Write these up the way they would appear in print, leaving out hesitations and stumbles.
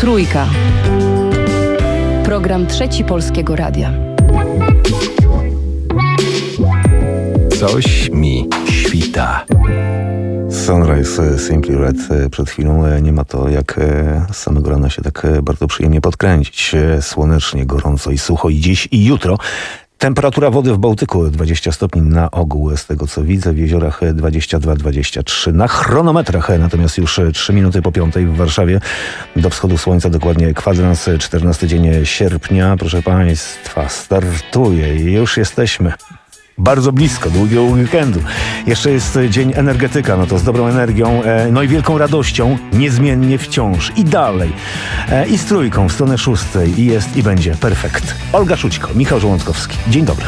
Trójka. Program Trzeci Polskiego Radia. Coś mi świta. Sunrise Simply Red przed chwilą. Nie ma to jak z samego rana się tak bardzo przyjemnie podkręcić. Słonecznie, gorąco i sucho i dziś i jutro. Temperatura wody w Bałtyku 20 stopni na ogół, z tego co widzę, w jeziorach 22-23 na chronometrach, natomiast już 3 minuty po 5 w Warszawie, do wschodu słońca, dokładnie kwadrans, 14 dzień sierpnia, proszę Państwa, startuje i już jesteśmy bardzo blisko długiego weekendu. Jeszcze jest dzień energetyka, no to z dobrą energią, no i wielką radością, niezmiennie wciąż i dalej. I z Trójką w stronę 6 i jest i będzie perfekt. Olga Szućko, Michał Żołądkowski. Dzień dobry.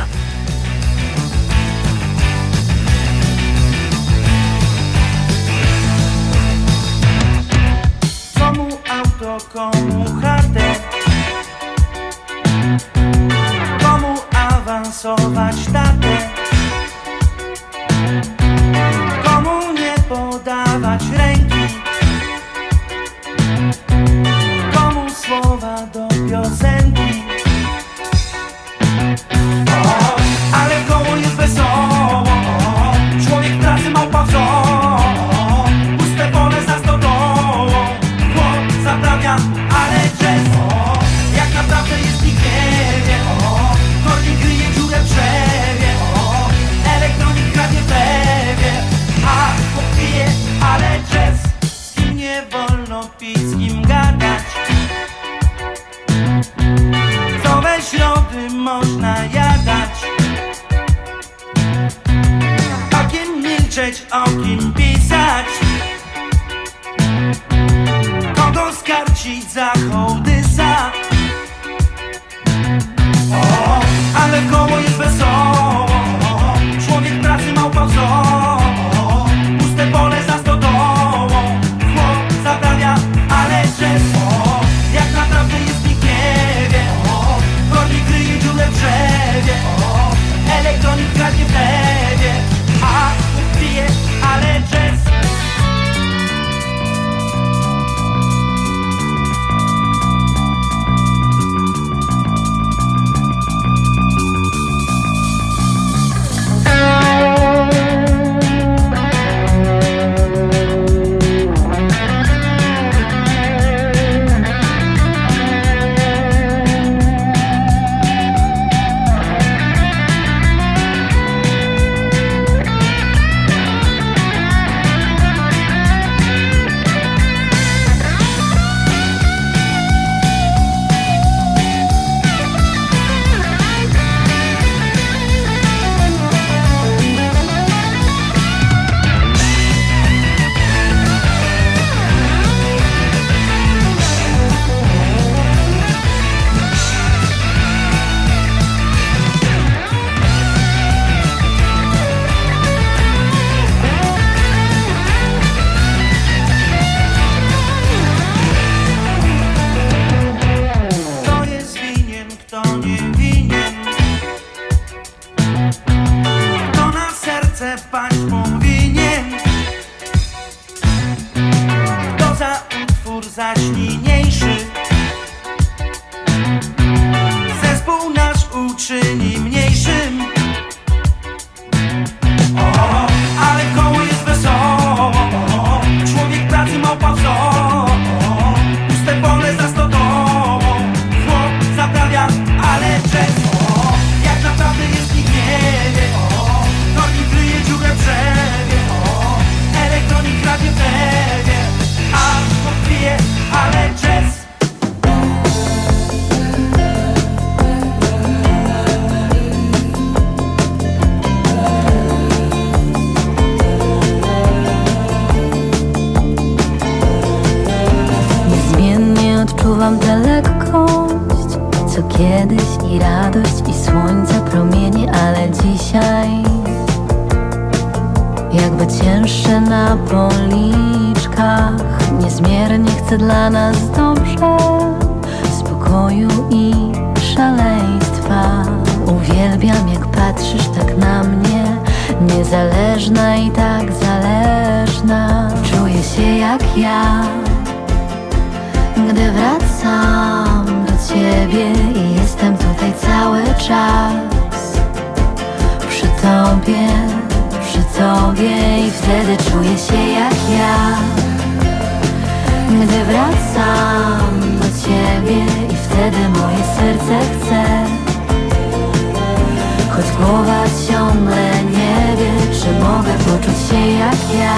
Komu auto, komu chatę, komu awansować tatę, komu nie podawać ręki, komu słowa do piosenki. Ale koło jest wesoło, człowiek pracy małpa w zoo, puste pole za stodołą, chłop zaprawia, ale jazz, jak naprawdę jest nikt nie wie, kornik kryje dziurę w drzewie, elektronik kradnie w lewie, a chłop pije, ale jazz, z kim nie wolno pić, z kim gadać, co we środy można jadać, o kim milczeć, o kim pisać, kogo skarcić za hołdysa. Ale koło jest wesoło, człowiek pracy małpa w zoo, puste pole za stodołą, chłop zaprawia, ale jazz, jak naprawdę jest nikt nie wie, kornik kryje dziurę w drzewie, elektronik kradnie w lewie, a chłop pije, ale jazz. Zaś niniejszy zespół nasz uczyni mniejszym. Ale koło jest wesoło, człowiek pracy małpa w zoo, puste pole za stodołą, chłop zaprawia, ale jazz, jak naprawdę jest nikt nie wie, kornik kryje dziurę w drzewie, elektronik kradnie w lewie, a chłop pije, ale jazz. Niezmiennie odczuwam tę lekkość, co kiedyś i radość i słońca promienie, ale dzisiaj jakby cięższe na policzkach. Niezmiernie chcę dla nas dobrze, spokoju i szaleństwa. Uwielbiam, jak patrzysz tak na mnie, niezależna i tak zależna. Czuję się jak ja, gdy wracam wracam do ciebie i jestem tutaj cały czas. Przy tobie i wtedy czuję się jak ja. Gdy wracam do ciebie i wtedy moje serce chce. Choć głowa ciągle nie wie, czy mogę poczuć się jak ja.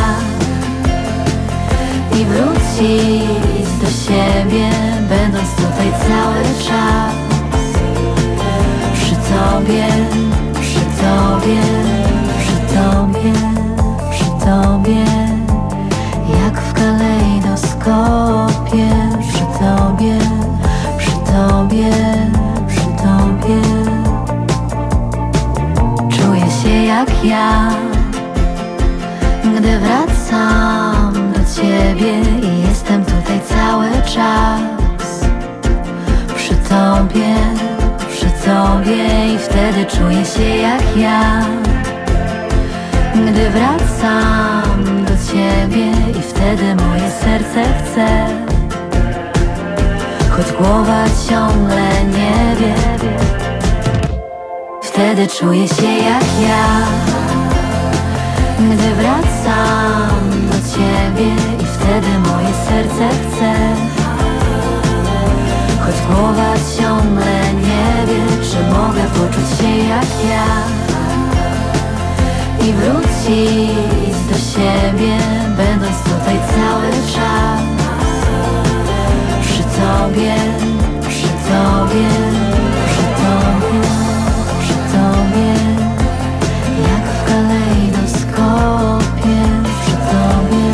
I wrócić do siebie, będąc tutaj cały czas. Przy tobie, jak w kalejdoskopie. Przy tobie. Czuję się jak ja, gdy wracam do ciebie i jestem tutaj cały czas. Przy tobie i wtedy czuję się jak ja. Gdy wracam do ciebie i wtedy moje serce chce. Choć głowa ciągle nie wie, wtedy czuję się jak ja. Gdy wracam do ciebie i wtedy moje serce chce. Choć głowa ciągle nie wie, czy mogę poczuć się jak ja. I wrócić do siebie, będąc tutaj cały czas. Przy tobie, jak w kalejdoskopie. Przy tobie.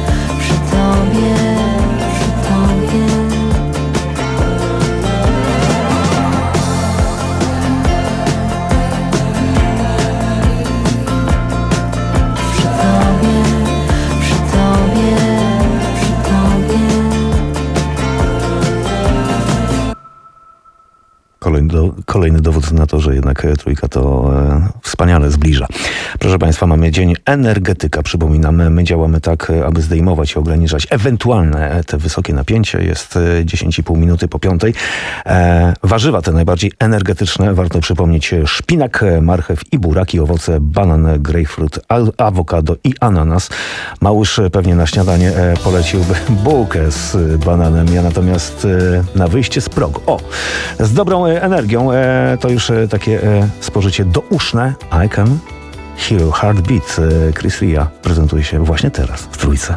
Kolejny dowód na to, że jednak trójka to wspaniale zbliża. Proszę Państwa, mamy Dzień Energetyka. Przypominamy, my działamy tak, aby zdejmować i ograniczać ewentualne te wysokie napięcie. Jest 10,5 minuty po 5. Warzywa te najbardziej energetyczne, warto przypomnieć: szpinak, marchew i buraki, owoce, banan, grejpfrut, awokado i ananas. Małysz pewnie na śniadanie poleciłby bułkę z bananem. Ja natomiast na wyjście z progu. Z dobrą energią, to już takie spożycie douszne. I Can Hear Your Heartbeat. Chris Ria prezentuje się właśnie teraz w trójce.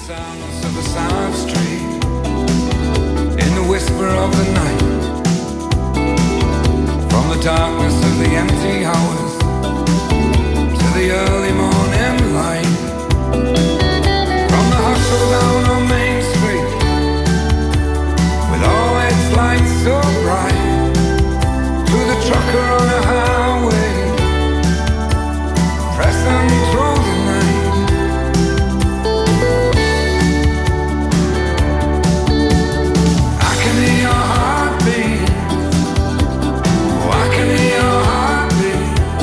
Trucker on a highway, pressing through the night. I can hear your heartbeat. Oh, I can hear your heartbeat.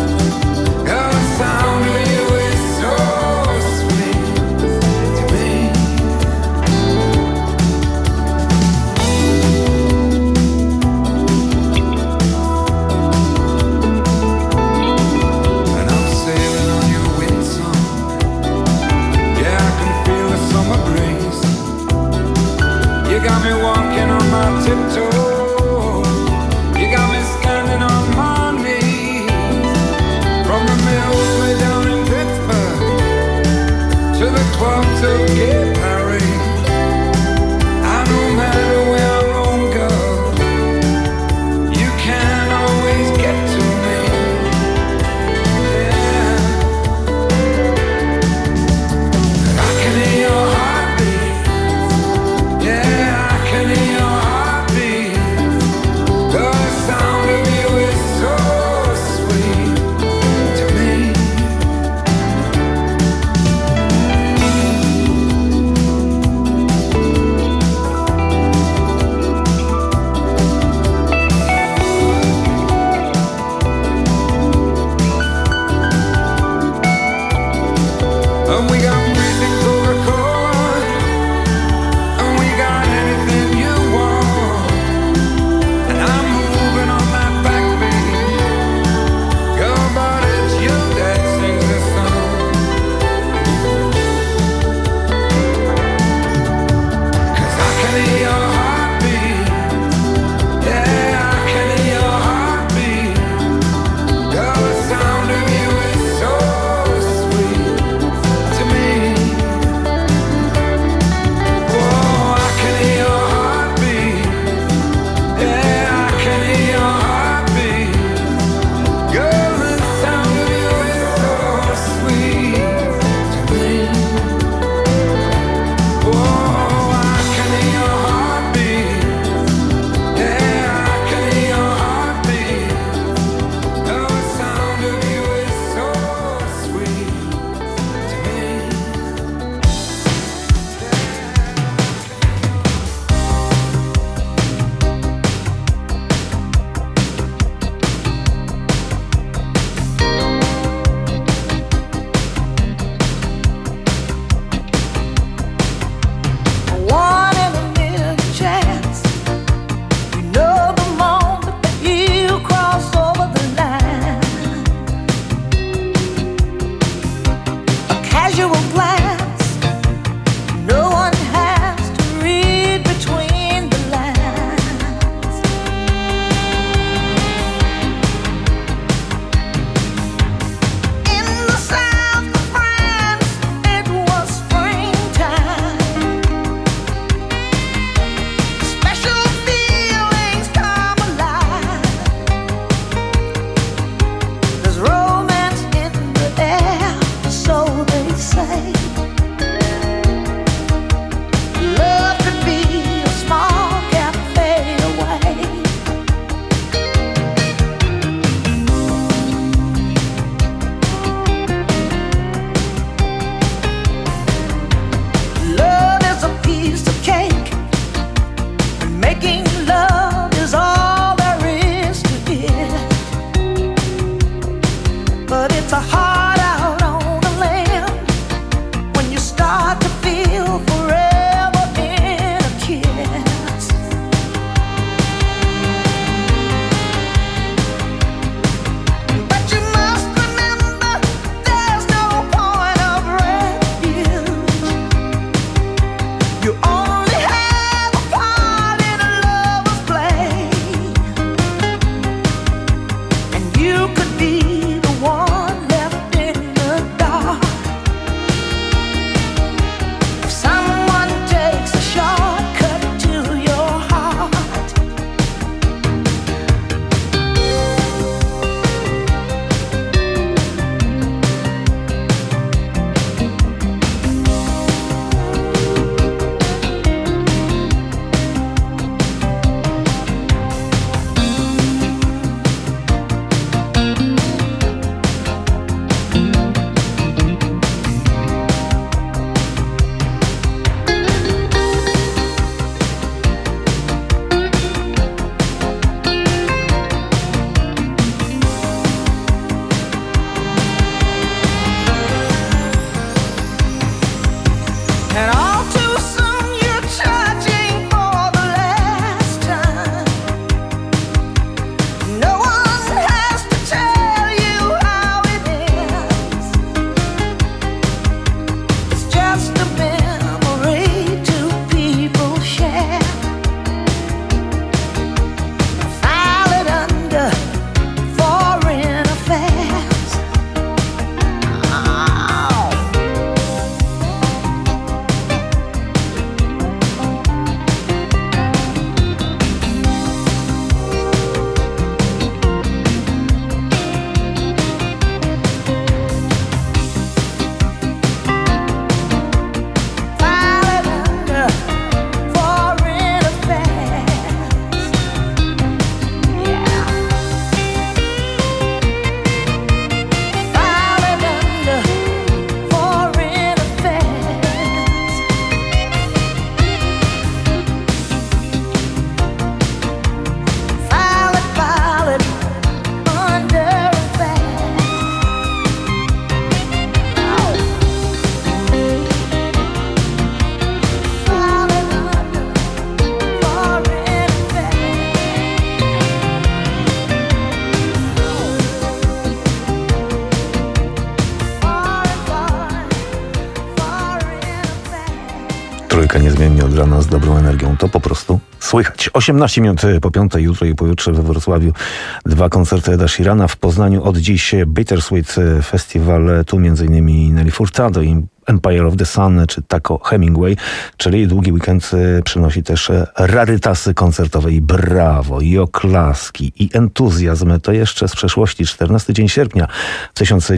Trójka niezmiennie od rana z dobrą energią. To po prostu słychać. 18 minut po 5, jutro i pojutrze we Wrocławiu 2 koncerty Eda Sheerana. W Poznaniu od dziś Bittersweet Festival. Tu m.in. Nelly Furtado i Empire of the Sun, czy Taco Hemingway, czyli długi weekend przynosi też rarytasy koncertowe i brawo, i oklaski, i entuzjazm. To jeszcze z przeszłości, 14 dzień sierpnia w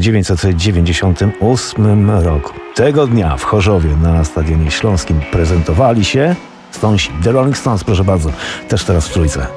1998 roku. Tego dnia w Chorzowie na Stadionie Śląskim prezentowali się Stonesi, The Rolling Stones, proszę bardzo, też teraz w Trójce.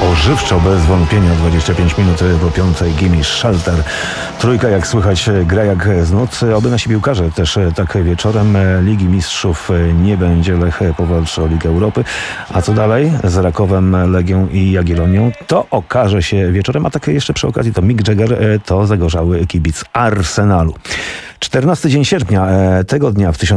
ożywczo, bez wątpienia. 25 minut po 5. Gimme Shelter. Trójka, jak słychać, gra jak z nocy. Oby nasi piłkarze też tak wieczorem. Ligi Mistrzów nie będzie. Lech powalczy o Ligę Europy. A co dalej z Rakowem, Legią i Jagiellonią? To okaże się wieczorem. A tak jeszcze przy okazji to Mick Jagger to zagorzały kibic Arsenalu. 14 dzień sierpnia tego dnia w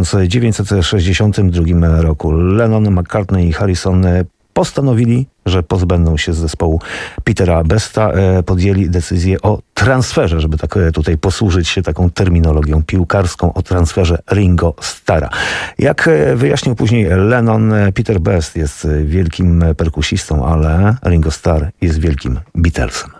1962 roku Lennon, McCartney i Harrison postanowili, że pozbędą się z zespołu Petera Besta. Podjęli decyzję o transferze, żeby tak tutaj posłużyć się taką terminologią piłkarską, o transferze Ringo Starra. Jak wyjaśnił później Lennon, Peter Best jest wielkim perkusistą, ale Ringo Starr jest wielkim Beatlesem.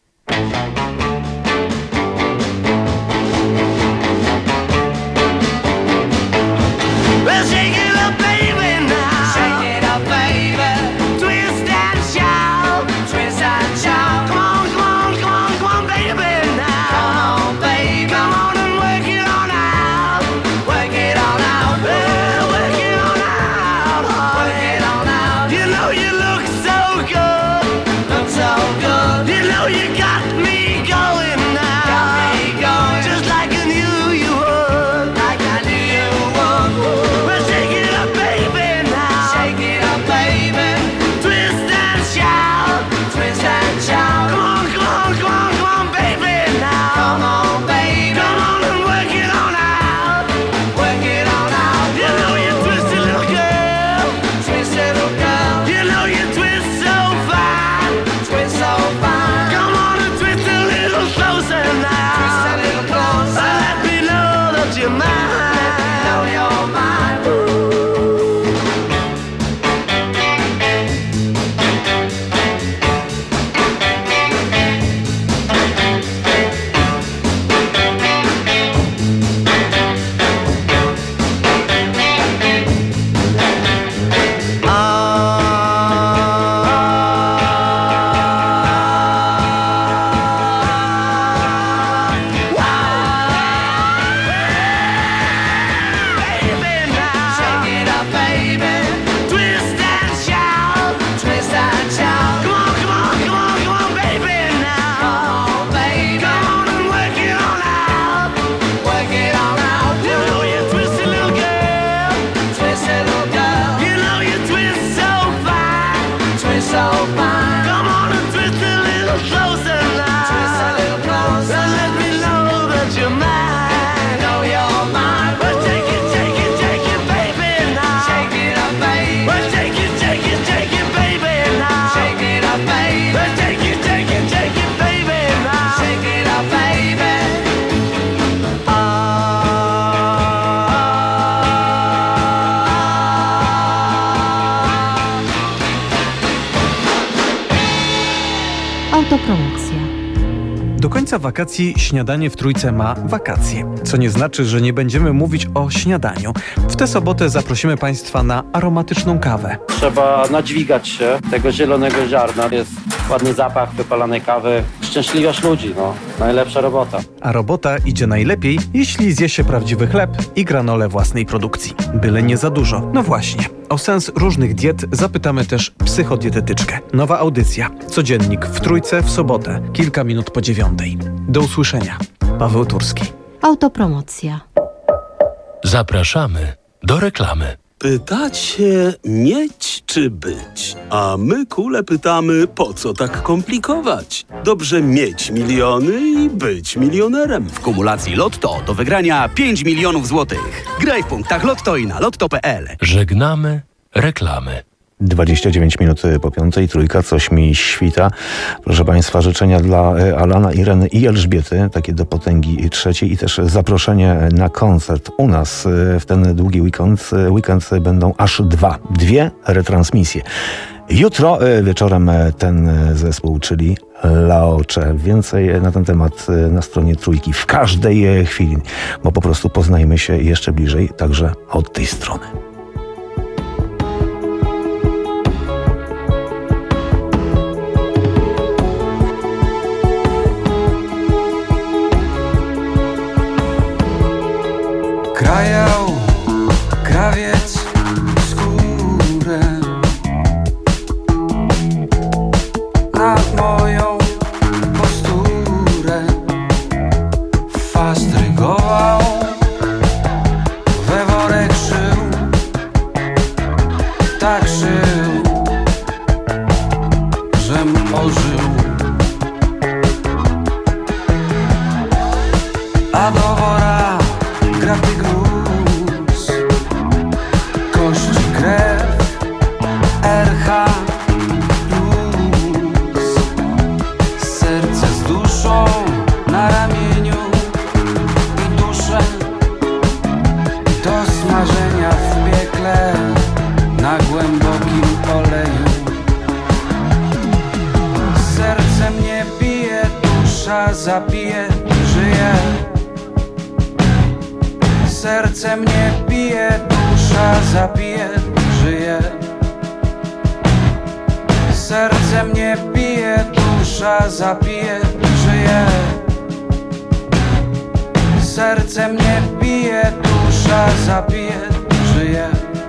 Autopromocja. Do końca wakacji śniadanie w Trójce ma wakacje, co nie znaczy, że nie będziemy mówić o śniadaniu. W tę sobotę zaprosimy Państwa na aromatyczną kawę. Trzeba nadźwigać się tego zielonego ziarna. Jest ładny zapach wypalanej kawy. Szczęśliwość ludzi, najlepsza robota. A robota idzie najlepiej, jeśli zje się prawdziwy chleb i granolę własnej produkcji. Byle nie za dużo. No właśnie. O sens różnych diet zapytamy też psychodietetyczkę. Nowa audycja. Codziennik w Trójce w sobotę. Kilka minut po 9. Do usłyszenia. Paweł Turski. Autopromocja. Zapraszamy do reklamy. Pytacie mieć czy być? A my kule pytamy, po co tak komplikować? Dobrze mieć miliony i być milionerem. W kumulacji Lotto do wygrania 5 milionów złotych. Graj w punktach Lotto i na lotto.pl. Żegnamy reklamy. 29 minut po 5. Trójka, coś mi świta. Proszę Państwa, życzenia dla Alana, Ireny i Elżbiety, takie do potęgi trzeciej, i też zaproszenie na koncert u nas w ten długi weekend będą aż dwie retransmisje. Jutro wieczorem ten zespół, czyli Laocze. Więcej na ten temat na stronie Trójki w każdej chwili, bo po prostu poznajmy się jeszcze bliżej, także od tej strony. Krajał krawiec skórę, ożył. A do wora graty gruz, kości, krew, RH plus. Serce z duszą na ramieniu i duszę do smażenia w piekle na głębokim oleju. Serce mnie bije, dusza zabije, żyje. Serce mnie bije, dusza zabije, żyje. Serce mnie bije, dusza zabije, żyje. Serce mnie bije, dusza zabije, żyje.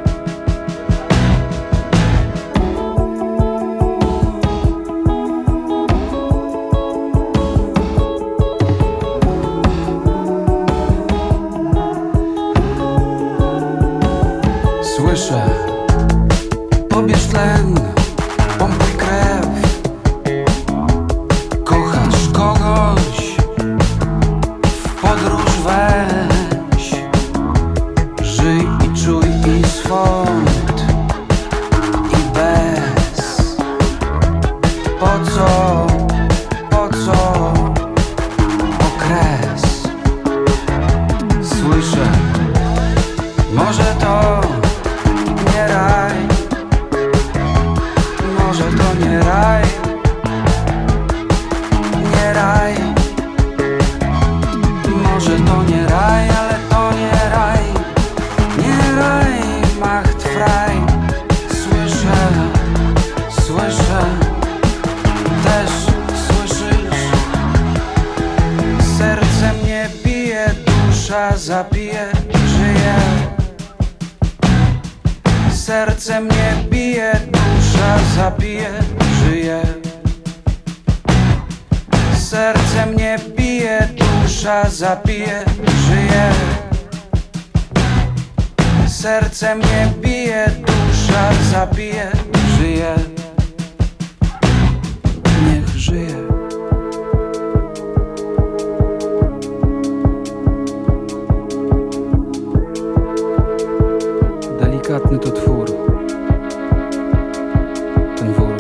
Słyszę, pobierz tlen, pompuj krew. Kochasz kogoś, w podróż weź. Żyj i czuj i swąd i bez. Po co okres? Słyszę, może to nie raj, może to nie raj, nie raj. Może to nie raj, ale to nie raj, nie raj, macht frei. Słyszę, też słyszysz. Serce mnie bije, dusza zabije, żyje. Serce mnie bije, dusza zabije, żyje. Serce mnie bije, dusza zabije, żyje. Serce mnie bije, dusza zabije, żyje. Niech żyje. Delikatny to twór, ten wór.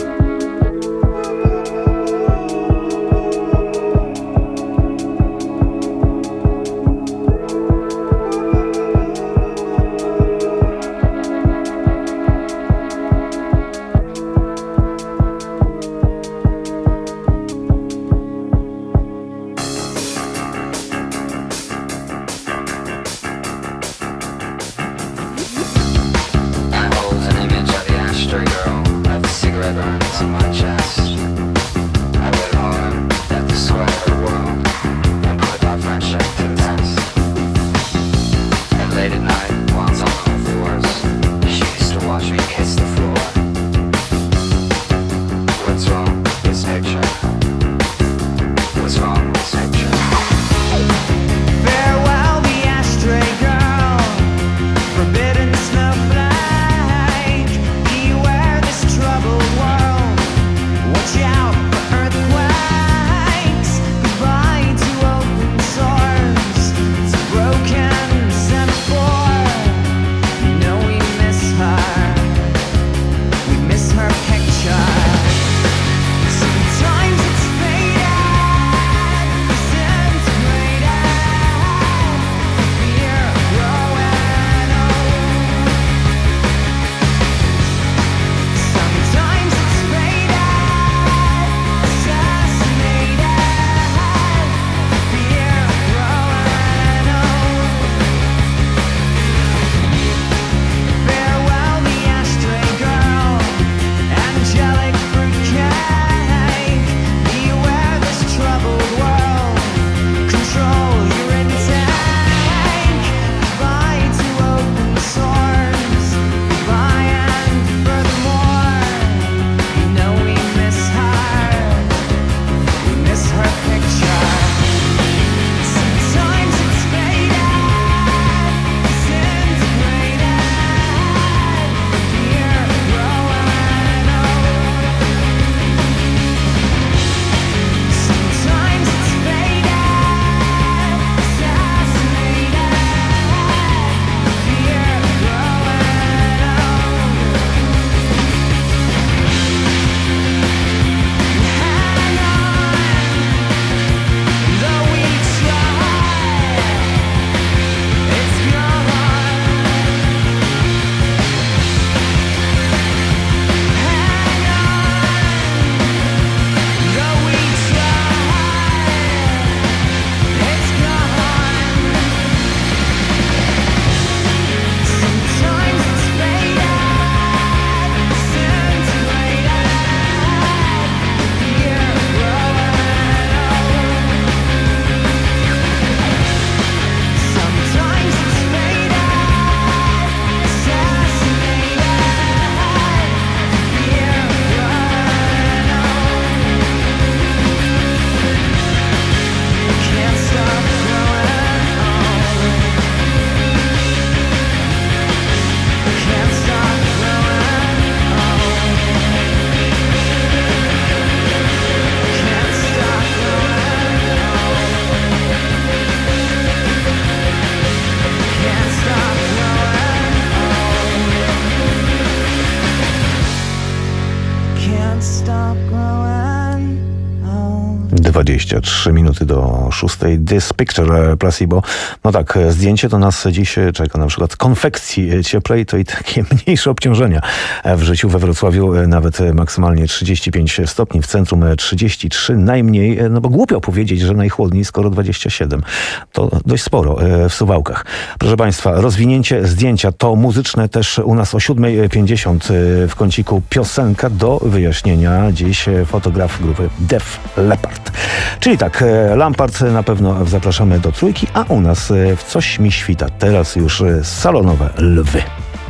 23 minuty do 6. This Picture Placebo. No tak, zdjęcie to nas dziś czeka. Na przykład konfekcji cieplej to i takie mniejsze obciążenia w życiu. We Wrocławiu nawet maksymalnie 35 stopni, w centrum 33 najmniej, no bo głupio powiedzieć, że najchłodniej, skoro 27. To dość sporo w Suwałkach. Proszę Państwa, rozwinięcie zdjęcia to muzyczne też u nas o 7:50 w kąciku piosenka do wyjaśnienia. Dziś fotograf grupy Def Leppard. Czyli tak, Lampard na pewno zapraszamy do trójki, a u nas w Coś mi świta. Teraz już salonowe lwy.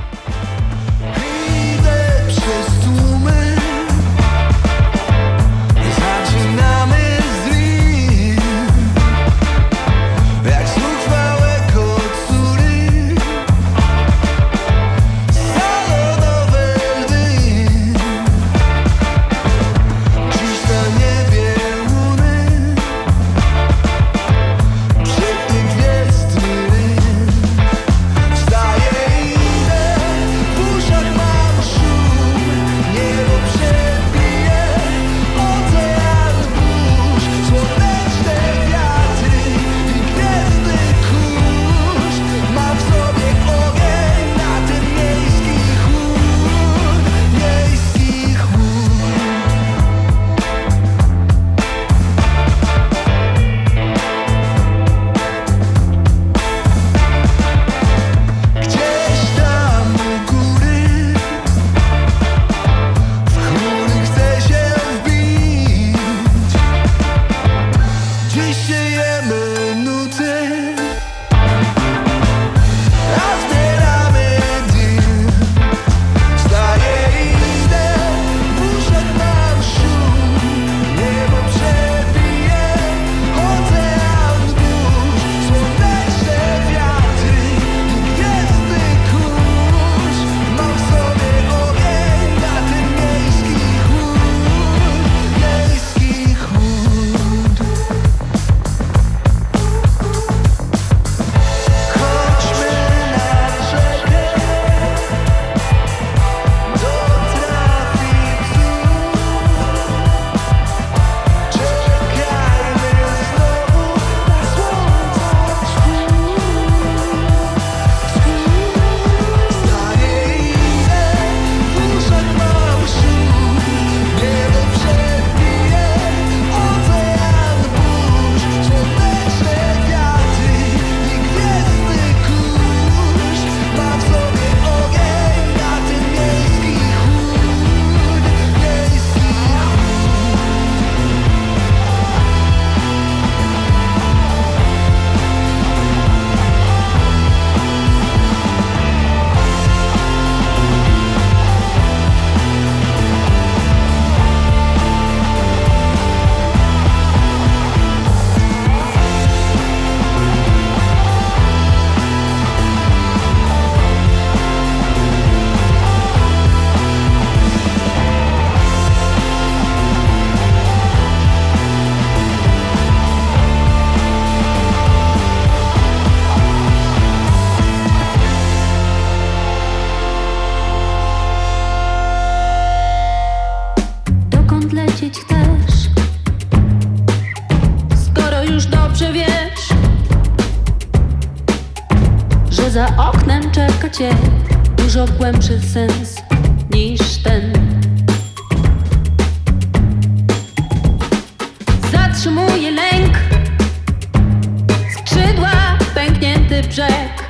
Za oknem czeka cię dużo głębszy sens niż ten. Zatrzymuje lęk, skrzydła, pęknięty brzeg.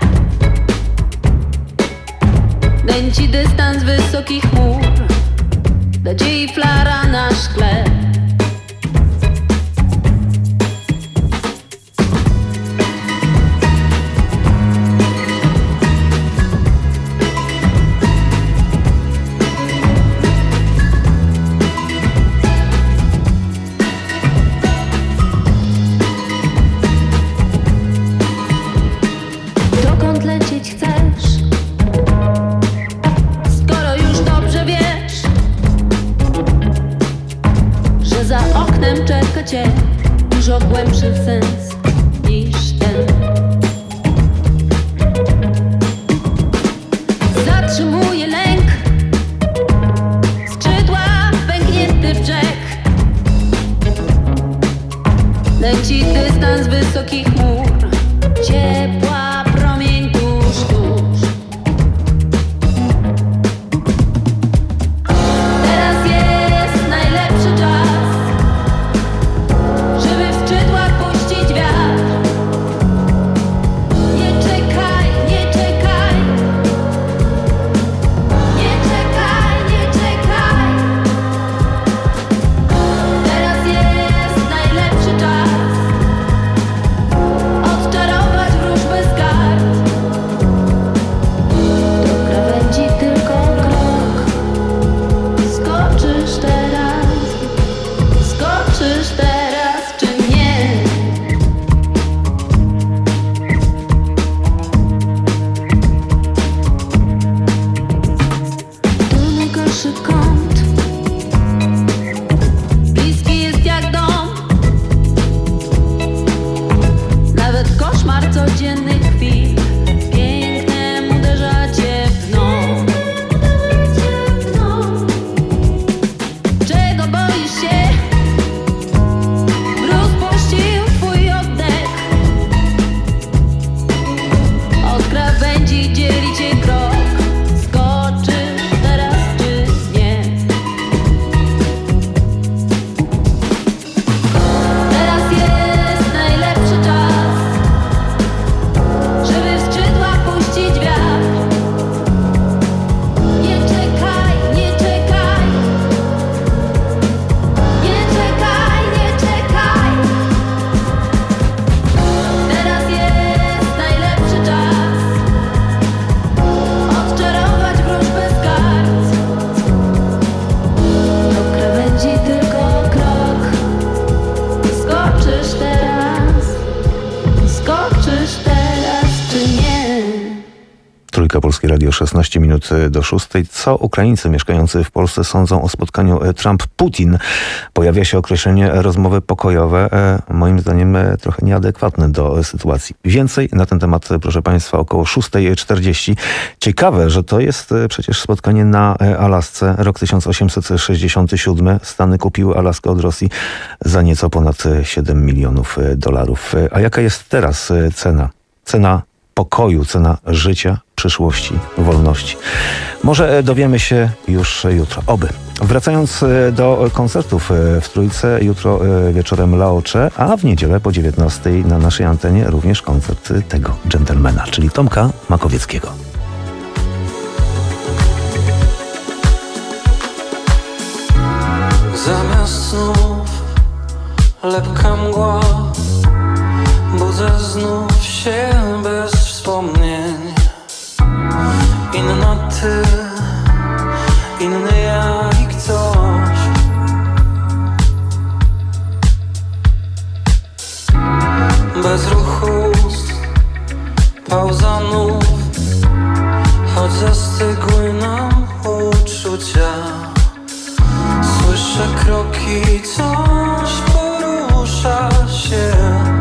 Nęci dystans wysokich chmur, nadziei flara na szkle. Dużo głębszy sens niż ten. Zatrzymuje lęk, skrzydła, pęknięty brzeg. Leci dystans wysokich chmur, ciepła promień tuż, tuż. Teraz jest najlepszy czas, żeby w skrzydłach puścić wiatr. Nie czekaj, nie czekaj, nie czekaj, nie czekaj. Teraz jest najlepszy czas, odczarować wróżbę z kart. Do krawędzi tylko krok. Skoczysz teraz czy nie? To najgorszy kąt, bliski jest jak dom. Nawet koszmar codziennych chwil pięknem uderza cię w dno. Czego boisz się? Mróz puścił twój oddech. Od krawędzi dzieli cię krok. Skoczysz teraz czy nie? Teraz jest najlepszy czas, żeby w skrzydłach puścić wiatr. Nie czekaj, nie czekaj, nie czekaj, nie czekaj. Teraz jest najlepszy czas, odczarować wróżbę z kart. Do krawędzi tylko krok. Skoczysz teraz czy nie? Trójka Polskie Radio, 16 minut do 6. Co Ukraińcy mieszkający w Polsce sądzą o spotkaniu Trump-Putin? Pojawia się określenie rozmowy pokojowe, moim zdaniem trochę nieadekwatne do sytuacji. Więcej na ten temat, proszę Państwa, około 6:40. Ciekawe, że to jest przecież spotkanie na Alasce. Rok 1867. Stany kupiły Alaskę od Rosji za nieco ponad $7 milionów. A jaka jest teraz cena? Cena pokoju, cena życia, przyszłości, wolności. Może dowiemy się już jutro. Oby. Wracając do koncertów w Trójce, jutro wieczorem Laocze, a w niedzielę po 19:00 na naszej antenie również koncert tego dżentelmena, czyli Tomka Makowieckiego. Zamiast snów lepka mgła, budzę znów się bez wspomnień. Inna ty, inny ja i ktoś. Bez ruchu ust, pauza nów, choć zastygły nam uczucia. Słyszę kroki, coś porusza się.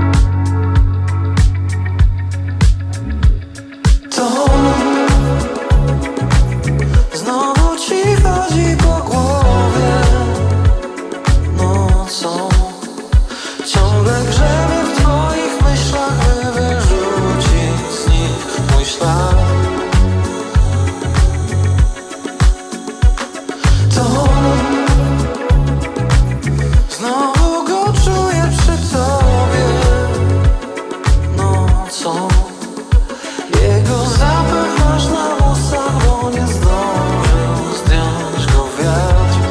To znowu ci chodzi po głowie nocą. Ciągle grzebie w twoich myślach, by wyrzucić z nich mój ślad. To znowu go czuję przy tobie nocą. Jego zapach masz na włosach, bo nie zdążył zdjąć go wiatr.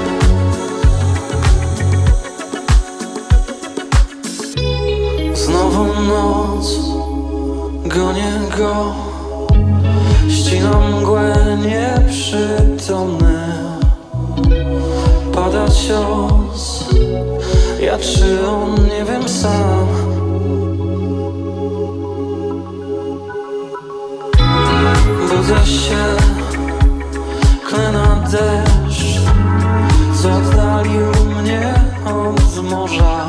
Znowu noc, gonię go, ścinam mgłę nieprzytomny. Pada cios, ja czy on, nie wiem sam. Budzę się, klnę na deszcz, co oddalił mnie od morza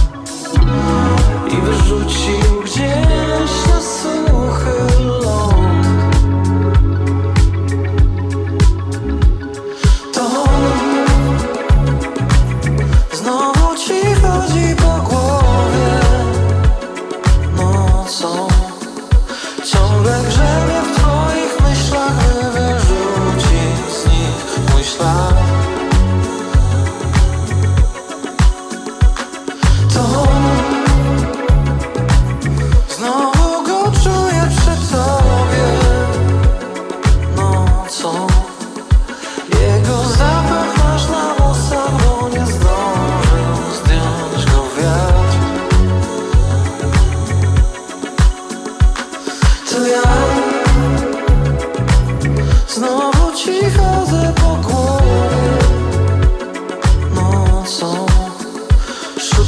i wyrzucił gdzieś na suchy ląd. To znowu ci chodzi po głowie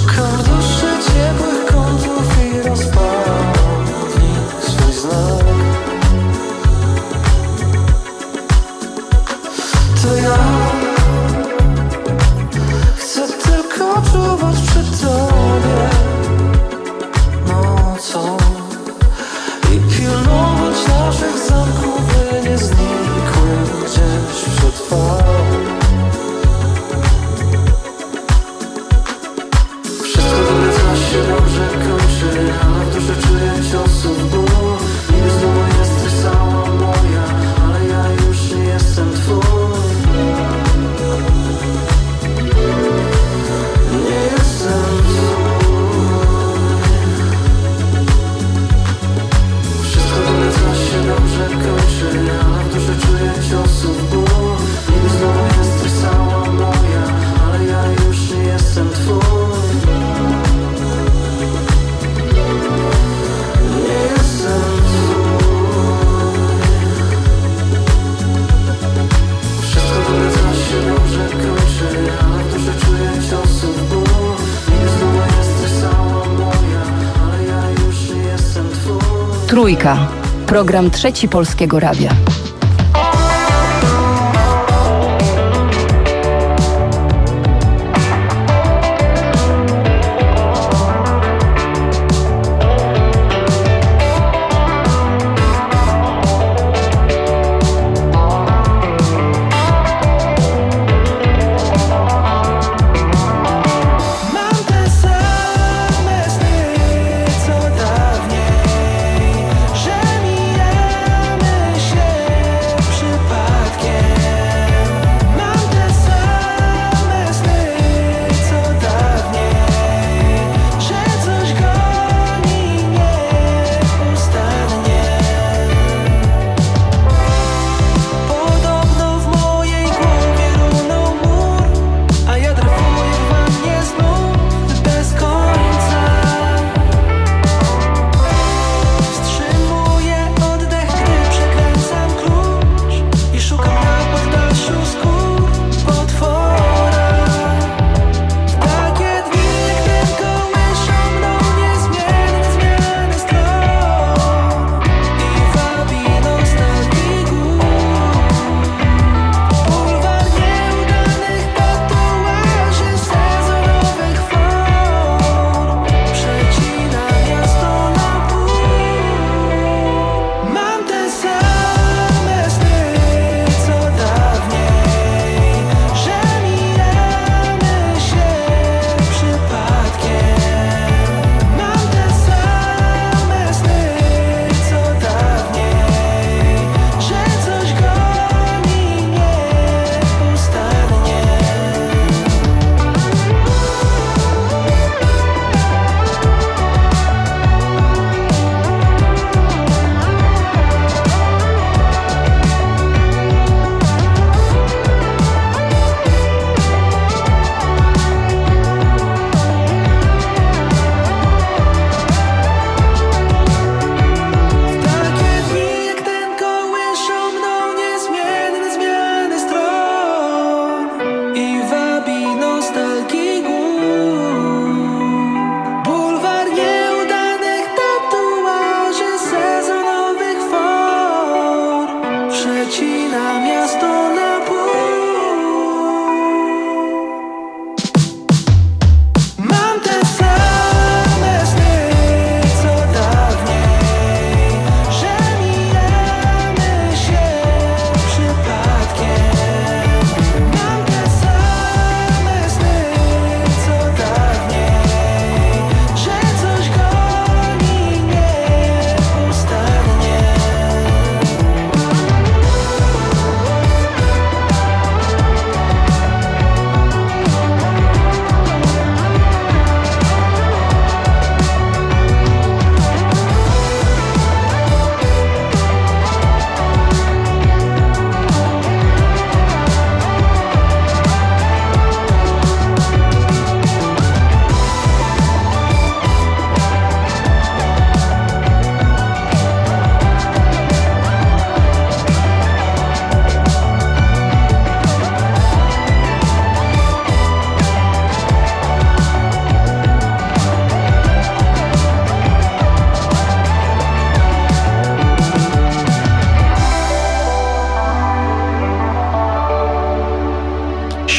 Szukam w duszy ciepłych kątów i rozpadli swój znak. To ja chcę tylko czuwać przy tobie nocą i pilnować naszych zamków, by nie znikły gdzieś przetrwały. Wszystko dobre się dobrze kończy, ale w duszy czuję ciosów ból. Niby znowu jesteś cała moja, ale ja już nie jestem twój. Nie jestem twój. Wszystko dobre się dobrze kończy, ale w duszy czuję ciosów ból. Niby znowu jesteś cała moja, ale ja już nie jestem twój. Nie jestem twój. Wszystko dobre się dobrze kończy, ale w duszy czuję ciosów ból. Niby znowu jesteś cała moja, ale ja już nie jestem twój. Trójka. Program Trzeci Polskiego Radia. Mam te same sny co dawniej, że mijamy się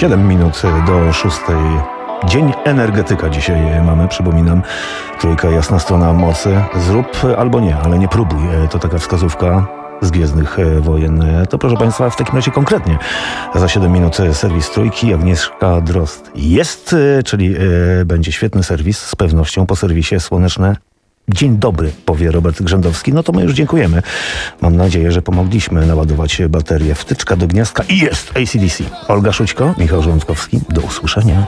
7 minut do 6. Dzień energetyka dzisiaj mamy, przypominam. Trójka, jasna strona mocy. Zrób albo nie, ale nie próbuj. To taka wskazówka z Gwiezdnych Wojen. To proszę Państwa, w takim razie konkretnie za 7 minut serwis Trójki. Agnieszka Drozd jest, czyli będzie świetny serwis z pewnością po serwisie Słoneczne. Dzień dobry, powie Robert Grzędowski. No to my już dziękujemy. Mam nadzieję, że pomogliśmy naładować baterię. Wtyczka do gniazdka i jest AC/DC. Olga Szućko, Michał Żołądkowski. Do usłyszenia.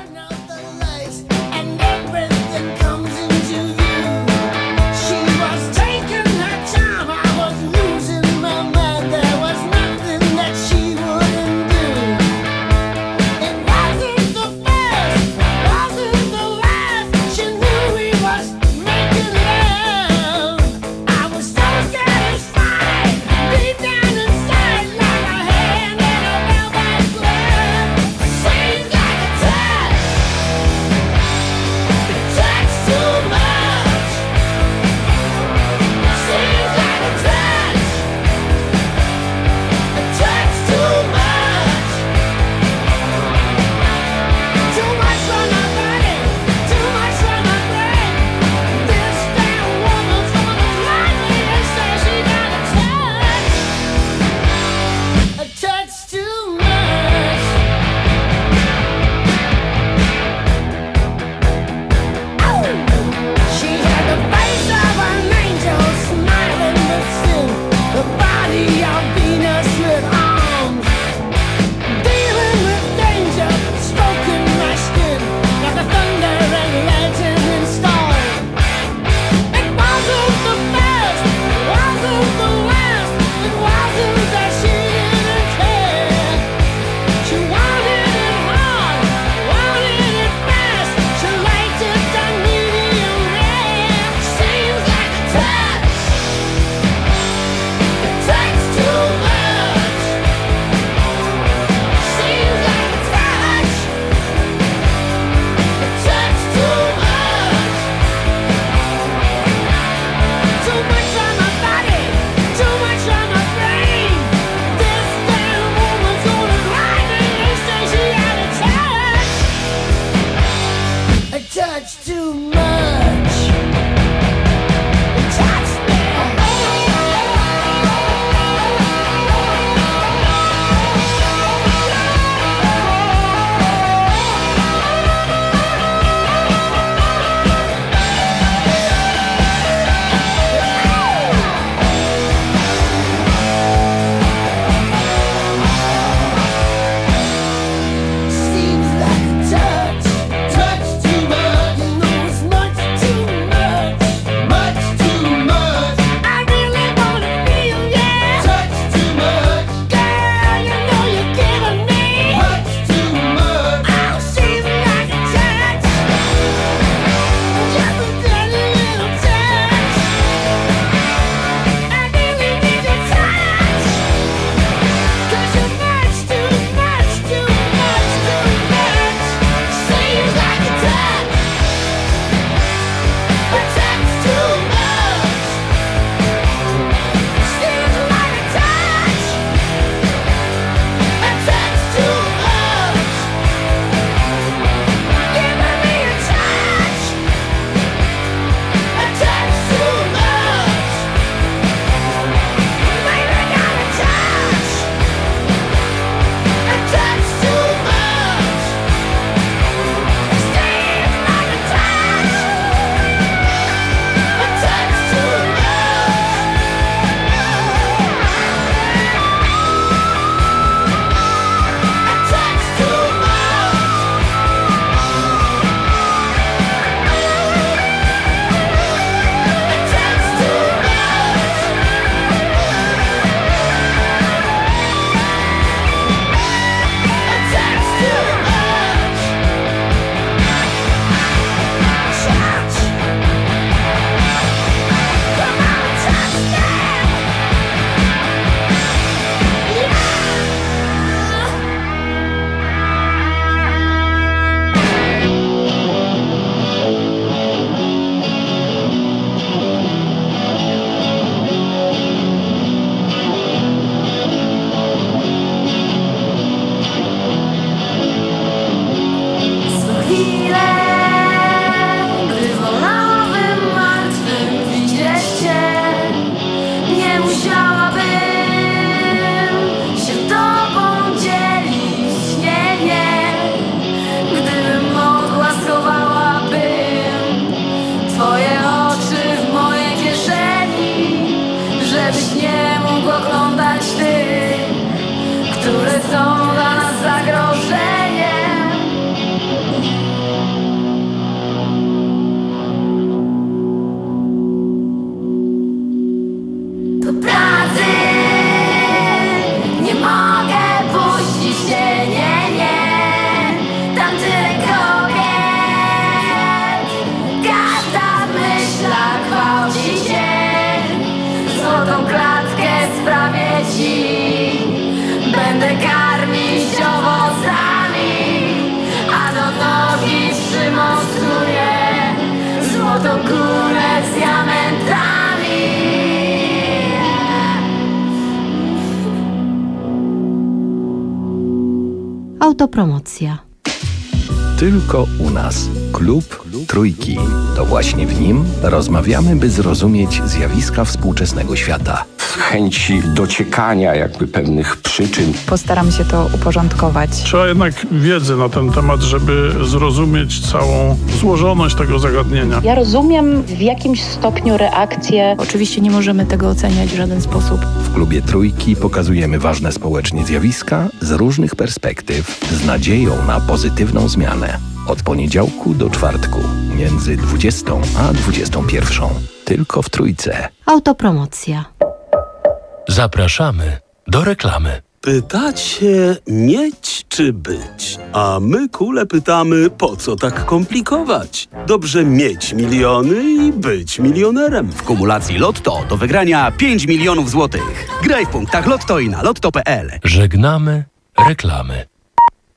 Autopromocja. Tylko u nas. Klub Trójki. To właśnie w nim rozmawiamy, by zrozumieć zjawiska współczesnego świata. Chęci dociekania jakby pewnych przyczyn. Postaram się to uporządkować. Trzeba jednak wiedzy na ten temat, żeby zrozumieć całą złożoność tego zagadnienia. Ja rozumiem w jakimś stopniu reakcję. Oczywiście nie możemy tego oceniać w żaden sposób. W Klubie Trójki pokazujemy ważne społecznie zjawiska z różnych perspektyw, z nadzieją na pozytywną zmianę. Od poniedziałku do czwartku, między 20 a 21. Tylko w Trójce. Autopromocja. Zapraszamy do reklamy. Pytacie mieć czy być? A my kule pytamy, po co tak komplikować? Dobrze mieć miliony i być milionerem. W kumulacji Lotto do wygrania 5 milionów złotych. Graj w punktach Lotto i na lotto.pl. Żegnamy reklamy.